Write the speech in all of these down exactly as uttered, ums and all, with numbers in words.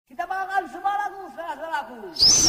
Kita bawakan semua lagu salah-salahku.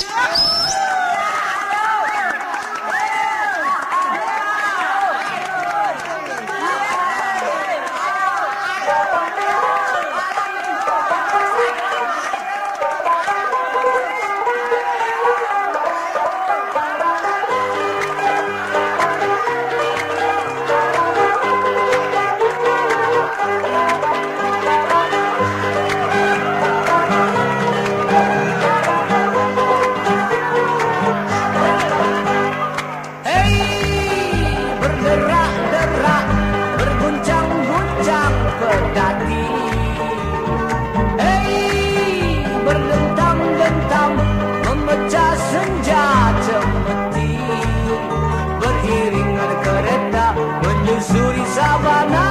Menyusuri sabana,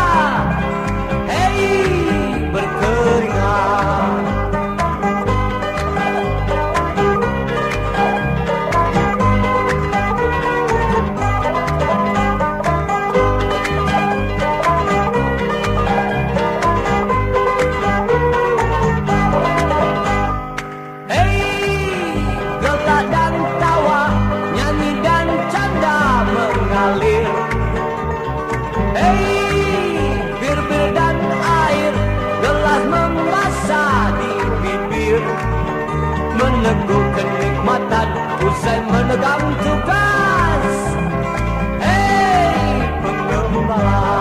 hey berkeringat. Hey gelak dan tawa, nyanyi dan canda mengalir. Hei, bir-bir dan air, gelas membasah di bibir, meneguk kenikmatan usai menegang tugas. Hei, penggembala,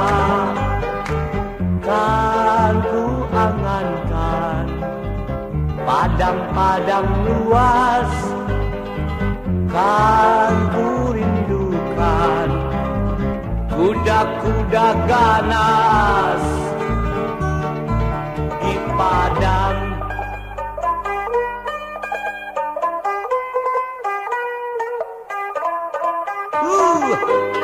kan ku angankan padang-padang luas, kan ku rindukan kuda-kuda ganas di padang. Uh.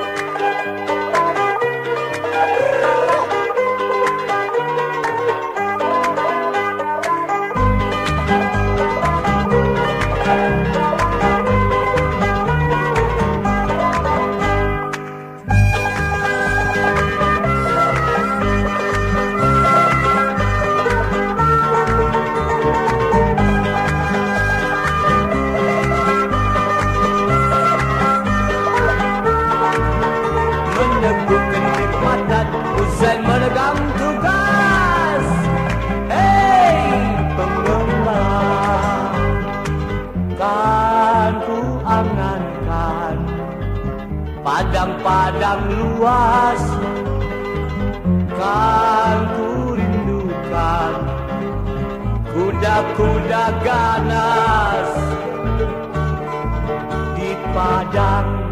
Usai menegang tugas, hei penggembala, kan ku angankan padang-padang luas, kan ku rindukan kuda-kuda ganas di padang.